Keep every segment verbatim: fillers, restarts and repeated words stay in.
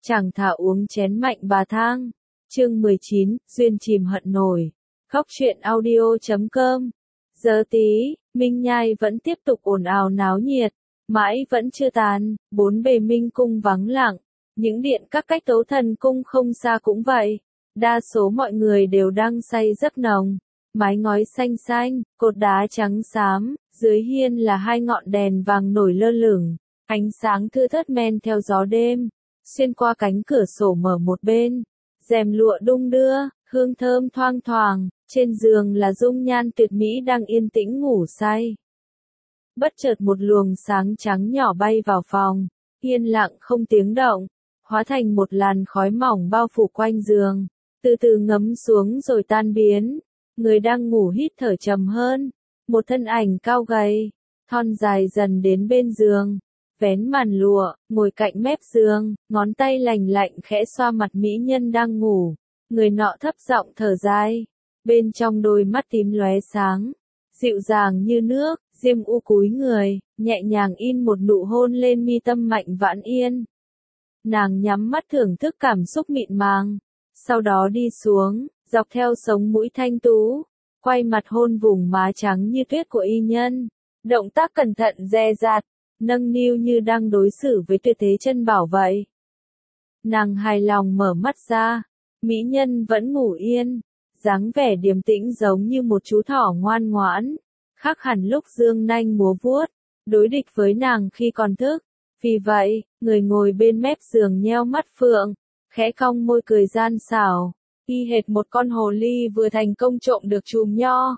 Chàng thả uống chén mạnh bà thang. Chương mười chín, duyên chìm hận nổi. Góc truyện audio chấm com. Giờ tí, Minh Nhai vẫn tiếp tục ồn ào náo nhiệt, mãi vẫn chưa tàn, bốn bề Minh cung vắng lặng, những điện các cách tấu thần cung không xa cũng vậy. Đa số mọi người đều đang say giấc nồng, mái ngói xanh xanh, cột đá trắng xám, dưới hiên là hai ngọn đèn vàng nổi lơ lửng, ánh sáng thưa thớt men theo gió đêm, xuyên qua cánh cửa sổ mở một bên, rèm lụa đung đưa, hương thơm thoang thoảng, trên giường là dung nhan tuyệt mỹ đang yên tĩnh ngủ say. Bất chợt một luồng sáng trắng nhỏ bay vào phòng, yên lặng không tiếng động, hóa thành một làn khói mỏng bao phủ quanh giường, từ từ ngấm xuống rồi tan biến. Người đang ngủ hít thở trầm hơn, một thân ảnh cao gầy, thon dài dần đến bên giường, vén màn lụa, ngồi cạnh mép giường, ngón tay lành lạnh khẽ xoa mặt mỹ nhân đang ngủ. Người nọ thấp giọng thở dài, bên trong đôi mắt tím lóe sáng, dịu dàng như nước. Diêm U cúi người, nhẹ nhàng in một nụ hôn lên mi tâm Mạnh Vãn Yên. Nàng nhắm mắt thưởng thức cảm xúc mịn màng, sau đó đi xuống, dọc theo sống mũi thanh tú, quay mặt hôn vùng má trắng như tuyết của y nhân. Động tác cẩn thận dè dặt, nâng niu như đang đối xử với tuyệt thế chân bảo vậy. Nàng hài lòng mở mắt ra, mỹ nhân vẫn ngủ yên, dáng vẻ điềm tĩnh giống như một chú thỏ ngoan ngoãn, khác hẳn lúc dương nanh múa vuốt, đối địch với nàng khi còn thức. Vì vậy, người ngồi bên mép giường nheo mắt phượng, khẽ cong môi cười gian xảo, y hệt một con hồ ly vừa thành công trộm được chùm nho.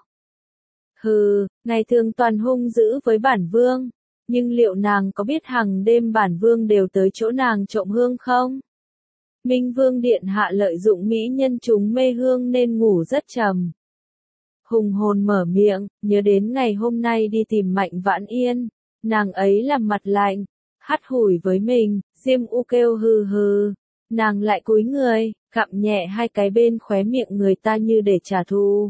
Hừ, ngày thường toàn hung dữ với bản vương, nhưng liệu nàng có biết hàng đêm bản vương đều tới chỗ nàng trộm hương không? Minh Vương điện hạ lợi dụng mỹ nhân chúng mê hương nên ngủ rất trầm. Hùng hồn mở miệng, nhớ đến ngày hôm nay đi tìm Mạnh Vãn Yên, nàng ấy làm mặt lạnh, hắt hủi với mình. Diêm U kêu hừ hừ, nàng lại cúi người, cặm nhẹ hai cái bên khóe miệng người ta như để trả thù.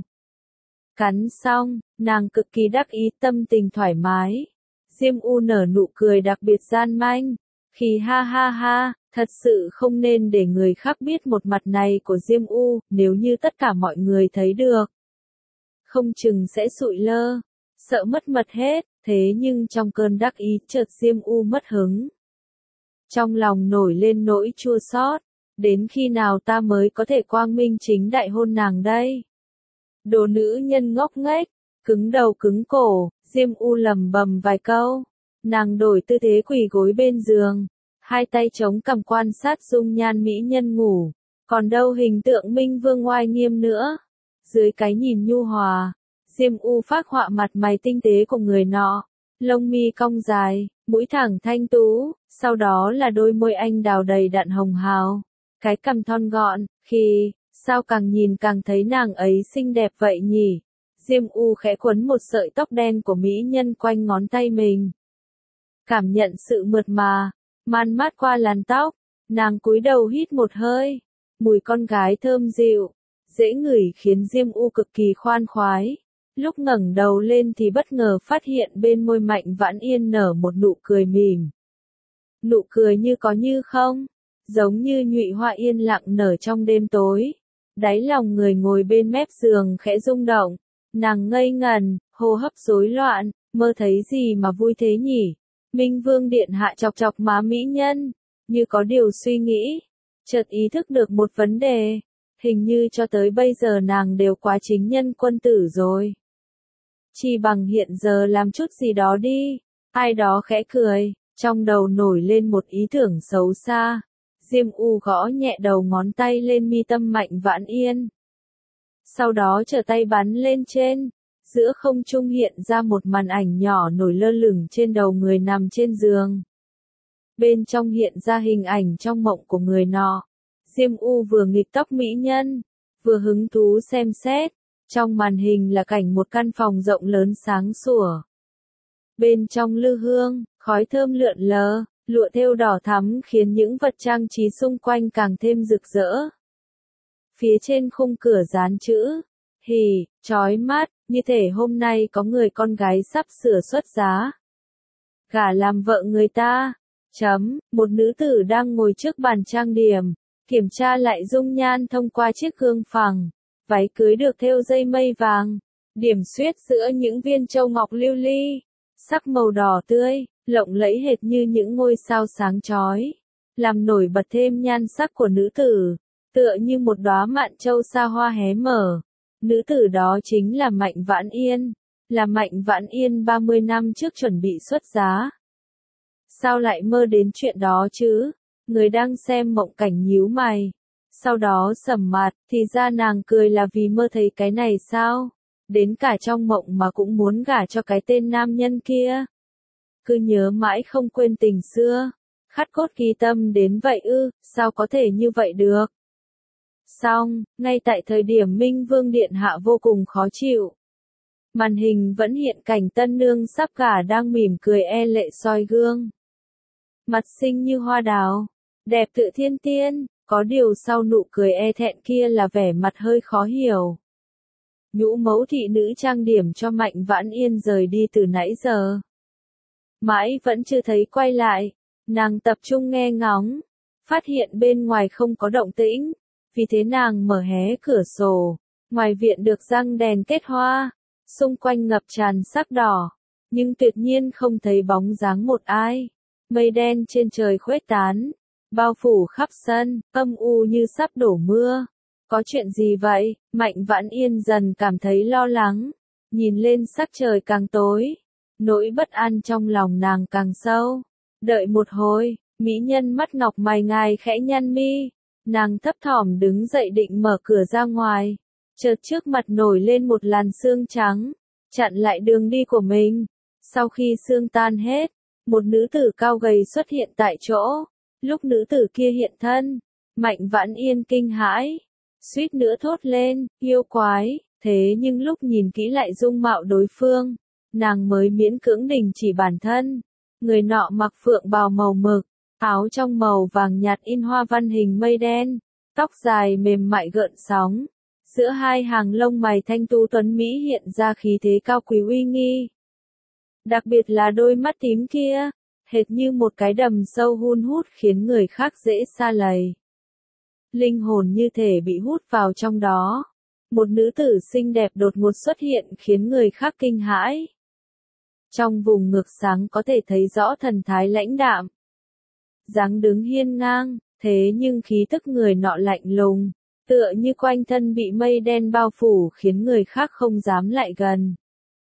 Cắn xong, nàng cực kỳ đắc ý, tâm tình thoải mái. Diêm U nở nụ cười đặc biệt gian manh, khi ha ha ha, thật sự không nên để người khác biết một mặt này của Diêm U, nếu như tất cả mọi người thấy được, không chừng sẽ sụi lơ, sợ mất mật hết. Thế nhưng trong cơn đắc ý chợt Diêm U mất hứng. Trong lòng nổi lên nỗi chua xót, đến khi nào ta mới có thể quang minh chính đại hôn nàng đây? Đồ nữ nhân ngốc nghếch, cứng đầu cứng cổ, Diêm U lầm bầm vài câu, nàng đổi tư thế quỳ gối bên giường, hai tay chống cằm quan sát dung nhan mỹ nhân ngủ, còn đâu hình tượng Minh Vương oai nghiêm nữa. Dưới cái nhìn nhu hòa, Diêm U phác họa mặt mày tinh tế của người nọ, lông mi cong dài, mũi thẳng thanh tú, sau đó là đôi môi anh đào đầy đặn hồng hào, cái cằm thon gọn, khi, sao càng nhìn càng thấy nàng ấy xinh đẹp vậy nhỉ? Diêm U khẽ quấn một sợi tóc đen của mỹ nhân quanh ngón tay mình. Cảm nhận sự mượt mà, man mát qua làn tóc, nàng cúi đầu hít một hơi, mùi con gái thơm dịu, dễ ngửi khiến Diêm U cực kỳ khoan khoái. Lúc ngẩng đầu lên thì bất ngờ phát hiện bên môi Mạnh Vãn Yên nở một nụ cười mỉm. Nụ cười như có như không, giống như nhụy hoa yên lặng nở trong đêm tối. Đáy lòng người ngồi bên mép giường khẽ rung động, nàng ngây ngần, hô hấp rối loạn, mơ thấy gì mà vui thế nhỉ? Minh Vương điện hạ chọc chọc má mỹ nhân, như có điều suy nghĩ, chợt ý thức được một vấn đề, hình như cho tới bây giờ nàng đều quá chính nhân quân tử rồi. Chỉ bằng hiện giờ làm chút gì đó đi. Ai đó khẽ cười, trong đầu nổi lên một ý tưởng xấu xa. Diêm U gõ nhẹ đầu ngón tay lên mi tâm Mạnh Vãn Yên. Sau đó trở tay bắn lên trên, giữa không trung hiện ra một màn ảnh nhỏ nổi lơ lửng trên đầu người nằm trên giường. Bên trong hiện ra hình ảnh trong mộng của người nọ. Diêm U vừa nghịch tóc mỹ nhân, vừa hứng thú xem xét. Trong màn hình là cảnh một căn phòng rộng lớn sáng sủa. Bên trong lư hương, khói thơm lượn lờ, lụa thêu đỏ thắm khiến những vật trang trí xung quanh càng thêm rực rỡ. Phía trên khung cửa dán chữ, hỉ, chói mắt, như thể hôm nay có người con gái sắp sửa xuất giá. Gả làm vợ người ta, Chấm, một nữ tử đang ngồi trước bàn trang điểm, kiểm tra lại dung nhan thông qua chiếc gương phẳng. Váy cưới được thêu dây mây vàng, điểm xuyết giữa những viên châu ngọc lưu ly, sắc màu đỏ tươi, lộng lẫy hệt như những ngôi sao sáng chói, làm nổi bật thêm nhan sắc của nữ tử, tựa như một đóa mạn châu xa hoa hé mở. Nữ tử đó chính là Mạnh Vãn Yên, là Mạnh Vãn Yên ba mươi năm trước chuẩn bị xuất giá. Sao lại mơ đến chuyện đó chứ? Người đang xem mộng cảnh nhíu mày. Sau đó sầm mặt, thì ra nàng cười là vì mơ thấy cái này sao? Đến cả trong mộng mà cũng muốn gả cho cái tên nam nhân kia. Cứ nhớ mãi không quên tình xưa. Khát cốt ghi tâm đến vậy ư, sao có thể như vậy được? Xong, ngay tại thời điểm Minh Vương Điện Hạ vô cùng khó chịu. Màn hình vẫn hiện cảnh tân nương sắp gả đang mỉm cười e lệ soi gương. Mặt xinh như hoa đào, đẹp tự thiên tiên, có điều sau nụ cười e thẹn kia là vẻ mặt hơi khó hiểu. Nhũ mẫu thị nữ trang điểm cho Mạnh Vãn Yên rời đi từ nãy giờ. Mãi vẫn chưa thấy quay lại, nàng tập trung nghe ngóng, phát hiện bên ngoài không có động tĩnh, vì thế nàng mở hé cửa sổ, ngoài viện được răng đèn kết hoa, xung quanh ngập tràn sắc đỏ, nhưng tuyệt nhiên không thấy bóng dáng một ai. Mây đen trên trời khuếch tán, bao phủ khắp sân, âm u như sắp đổ mưa. Có chuyện gì vậy? Mạnh Vãn Yên dần cảm thấy lo lắng, nhìn lên sắc trời càng tối, nỗi bất an trong lòng nàng càng sâu. Đợi một hồi, mỹ nhân mắt ngọc mày ngài khẽ nhăn mi, nàng thấp thỏm đứng dậy định mở cửa ra ngoài, chợt trước mặt nổi lên một làn sương trắng, chặn lại đường đi của mình. Sau khi sương tan hết, một nữ tử cao gầy xuất hiện tại chỗ. Lúc nữ tử kia hiện thân, Mạnh Vãn Yên kinh hãi, suýt nữa thốt lên, yêu quái, thế nhưng lúc nhìn kỹ lại dung mạo đối phương, nàng mới miễn cưỡng đình chỉ bản thân. Người nọ mặc phượng bào màu mực, áo trong màu vàng nhạt in hoa văn hình mây đen, tóc dài mềm mại gợn sóng, giữa hai hàng lông mày thanh tú tuấn mỹ hiện ra khí thế cao quý uy nghi. Đặc biệt là đôi mắt tím kia, hệt như một cái đầm sâu hun hút khiến người khác dễ sa lầy. Linh hồn như thể bị hút vào trong đó. Một nữ tử xinh đẹp đột ngột xuất hiện khiến người khác kinh hãi. Trong vùng ngực sáng có thể thấy rõ thần thái lãnh đạm. Dáng đứng hiên ngang, thế nhưng khí tức người nọ lạnh lùng, tựa như quanh thân bị mây đen bao phủ khiến người khác không dám lại gần.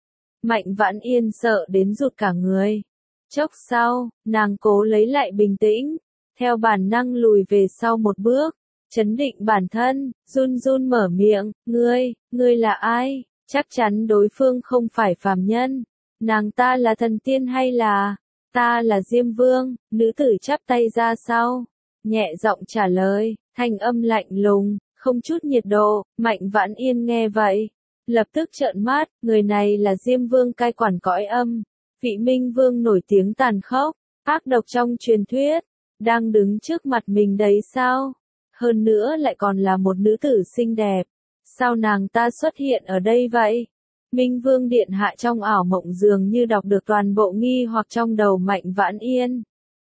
Mạnh Vãn Yên sợ đến rụt cả người. Chốc sau, nàng cố lấy lại bình tĩnh, theo bản năng lùi về sau một bước, chấn định bản thân, run run mở miệng, ngươi, ngươi là ai? Chắc chắn đối phương không phải phàm nhân. Nàng ta là thần tiên hay là, ta là Diêm Vương, nữ tử chắp tay ra sau, nhẹ giọng trả lời, thanh âm lạnh lùng, không chút nhiệt độ. Mạnh Vãn Yên nghe vậy, lập tức trợn mắt, người này là Diêm Vương cai quản cõi âm, vị Minh Vương nổi tiếng tàn khốc, ác độc trong truyền thuyết, đang đứng trước mặt mình đấy sao? Hơn nữa lại còn là một nữ tử xinh đẹp, sao nàng ta xuất hiện ở đây vậy? Minh Vương Điện Hạ trong ảo mộng dường như đọc được toàn bộ nghi hoặc trong đầu Mạnh Vãn Yên.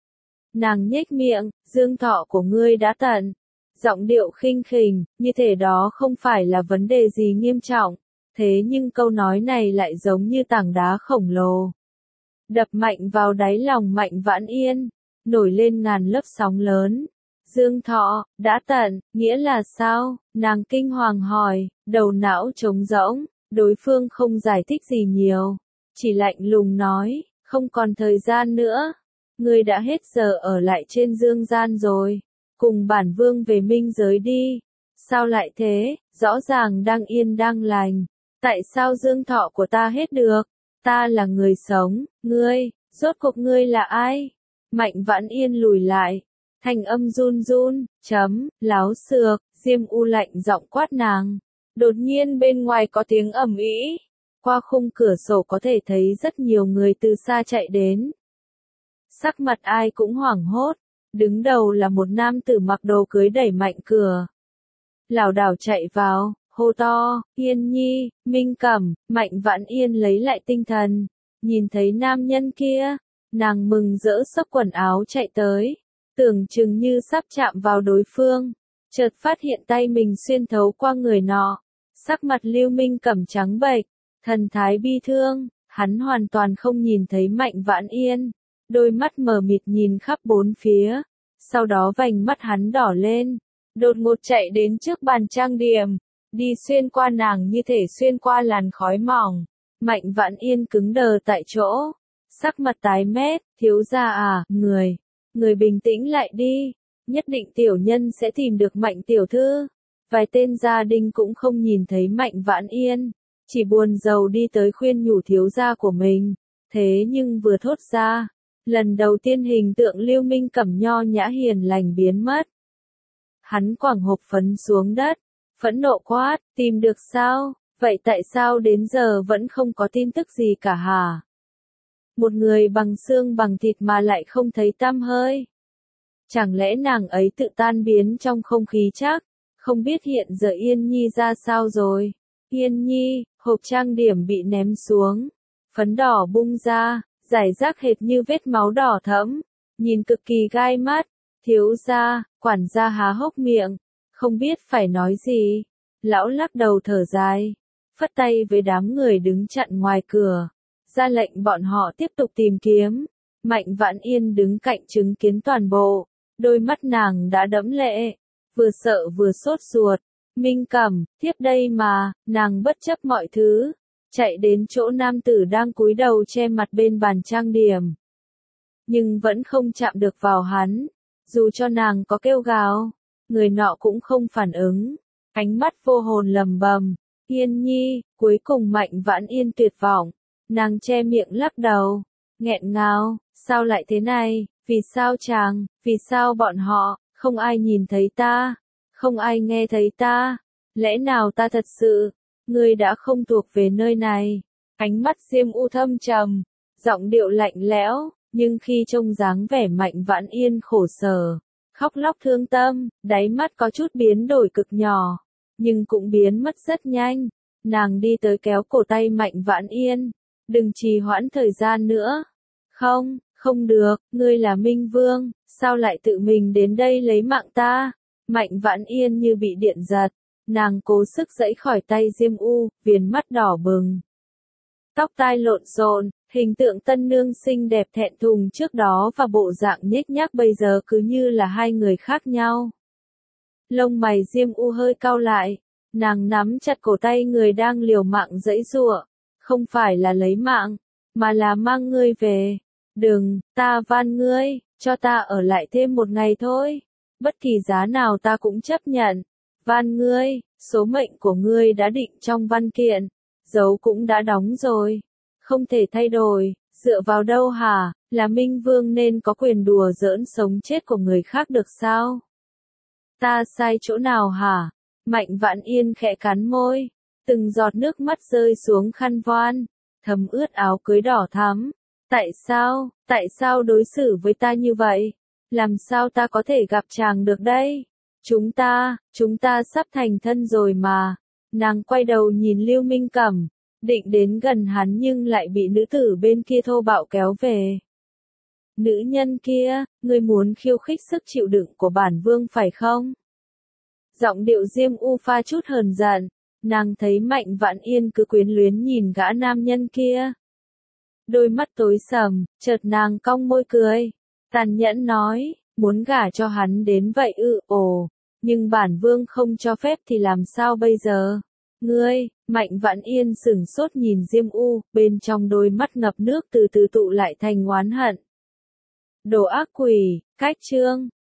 Nàng nhếch miệng, dương thọ của ngươi đã tận. Giọng điệu khinh khỉnh, như thể đó không phải là vấn đề gì nghiêm trọng. Thế nhưng câu nói này lại giống như tảng đá khổng lồ. Đập mạnh vào đáy lòng Mạnh Vãn Yên, nổi lên ngàn lớp sóng lớn. Dương thọ, đã tận, nghĩa là sao? Nàng kinh hoàng hỏi, đầu não trống rỗng. Đối phương không giải thích gì nhiều, chỉ lạnh lùng nói, không còn thời gian nữa. Ngươi đã hết giờ ở lại trên dương gian rồi, cùng bản vương về minh giới đi. Sao lại thế, rõ ràng đang yên đang lành, tại sao dương thọ của ta hết được? Ta là người sống, ngươi, rốt cuộc ngươi là ai? Mạnh Vãn Yên lùi lại, thanh âm run run, chấm, láo xược, Diêm U lạnh giọng quát nàng. Đột nhiên bên ngoài có tiếng ầm ĩ, qua khung cửa sổ có thể thấy rất nhiều người từ xa chạy đến. Sắc mặt ai cũng hoảng hốt, đứng đầu là một nam tử mặc đồ cưới đẩy mạnh cửa. Lảo đảo chạy vào, hô to, Yên Nhi, Minh Cẩm. Mạnh Vãn Yên lấy lại tinh thần, nhìn thấy nam nhân kia, Nàng mừng rỡ xốc quần áo chạy tới, tưởng chừng như sắp chạm vào đối phương, chợt phát hiện tay mình xuyên thấu qua người nọ, sắc mặt Lưu Minh Cẩm trắng bệch, thần thái bi thương, hắn hoàn toàn không nhìn thấy Mạnh Vãn Yên, đôi mắt mờ mịt nhìn khắp bốn phía, sau đó vành mắt hắn đỏ lên, đột ngột chạy đến trước bàn trang điểm, đi xuyên qua nàng như thể xuyên qua làn khói mỏng. Mạnh Vãn Yên cứng đờ tại chỗ, sắc mặt tái mét, thiếu gia à, người, người bình tĩnh lại đi, nhất định tiểu nhân sẽ tìm được Mạnh tiểu thư. Vài tên gia đình cũng không nhìn thấy Mạnh Vãn Yên, chỉ buồn rầu đi tới khuyên nhủ thiếu gia của mình, thế nhưng vừa thốt ra, lần đầu tiên hình tượng Lưu Minh Cẩm nho nhã hiền lành biến mất. Hắn quẳng hộp phấn xuống đất, phẫn nộ quát, tìm được sao? Vậy tại sao đến giờ vẫn không có tin tức gì cả hả? Một người bằng xương bằng thịt mà lại không thấy tăm hơi. Chẳng lẽ nàng ấy tự tan biến trong không khí chắc? Không biết hiện giờ Yên Nhi ra sao rồi? Yên Nhi, hộp trang điểm bị ném xuống. Phấn đỏ bung ra, rải rác hệt như vết máu đỏ thẫm. Nhìn cực kỳ gai mắt. Thiếu gia, quản gia há hốc miệng. Không biết phải nói gì. Lão lắc đầu thở dài. Phất tay với đám người đứng chặn ngoài cửa, ra lệnh bọn họ tiếp tục tìm kiếm. Mạnh Vãn Yên đứng cạnh chứng kiến toàn bộ, đôi mắt nàng đã đẫm lệ, vừa sợ vừa sốt ruột. Minh Cẩm, tiếp đây mà, nàng bất chấp mọi thứ, chạy đến chỗ nam tử đang cúi đầu che mặt bên bàn trang điểm. Nhưng vẫn không chạm được vào hắn, dù cho nàng có kêu gào, người nọ cũng không phản ứng, ánh mắt vô hồn lầm bầm. Yên Nhi, cuối cùng Mạnh Vãn Yên tuyệt vọng, nàng che miệng lắc đầu, nghẹn ngào, sao lại thế này, vì sao chàng, vì sao bọn họ, không ai nhìn thấy ta, không ai nghe thấy ta, lẽ nào ta thật sự, ngươi đã không thuộc về nơi này, ánh mắt Diêm U thâm trầm, giọng điệu lạnh lẽo, nhưng khi trông dáng vẻ Mạnh Vãn Yên khổ sở, khóc lóc thương tâm, đáy mắt có chút biến đổi cực nhỏ. Nhưng cũng biến mất rất nhanh, nàng đi tới kéo cổ tay Mạnh Vãn Yên, đừng trì hoãn thời gian nữa. Không, không được, ngươi là Minh Vương, sao lại tự mình đến đây lấy mạng ta? Mạnh Vãn Yên như bị điện giật, nàng cố sức giãy khỏi tay Diêm U, viền mắt đỏ bừng. Tóc tai lộn xộn, hình tượng tân nương xinh đẹp thẹn thùng trước đó và bộ dạng nhếch nhác bây giờ cứ như là hai người khác nhau. Lông mày Diêm U hơi cau lại, nàng nắm chặt cổ tay người đang liều mạng giãy giụa, không phải là lấy mạng, mà là mang ngươi về. Đừng, ta van ngươi, cho ta ở lại thêm một ngày thôi, bất kỳ giá nào ta cũng chấp nhận. Van ngươi, số mệnh của ngươi đã định trong văn kiện, dấu cũng đã đóng rồi, không thể thay đổi, dựa vào đâu hả, là Minh Vương nên có quyền đùa giỡn sống chết của người khác được sao? Ta sai chỗ nào hả? Mạnh Vãn Yên khẽ cắn môi, từng giọt nước mắt rơi xuống khăn voan, thấm ướt áo cưới đỏ thắm. Tại sao, tại sao đối xử với ta như vậy? Làm sao ta có thể gặp chàng được đây? Chúng ta, chúng ta sắp thành thân rồi mà. Nàng quay đầu nhìn Lưu Minh Cẩm, định đến gần hắn nhưng lại bị nữ tử bên kia thô bạo kéo về. Nữ nhân kia, ngươi muốn khiêu khích sức chịu đựng của bản vương phải không? Giọng điệu Diêm U pha chút hờn giận, nàng thấy Mạnh Vãn Yên cứ quyến luyến nhìn gã nam nhân kia. Đôi mắt tối sầm, chợt nàng cong môi cười, tàn nhẫn nói, muốn gả cho hắn đến vậy ư, ồ, nhưng bản vương không cho phép thì làm sao bây giờ? Ngươi, Mạnh Vãn Yên sửng sốt nhìn Diêm U, bên trong đôi mắt ngập nước từ từ tụ lại thành oán hận. Đồ ác quỷ, cách chương.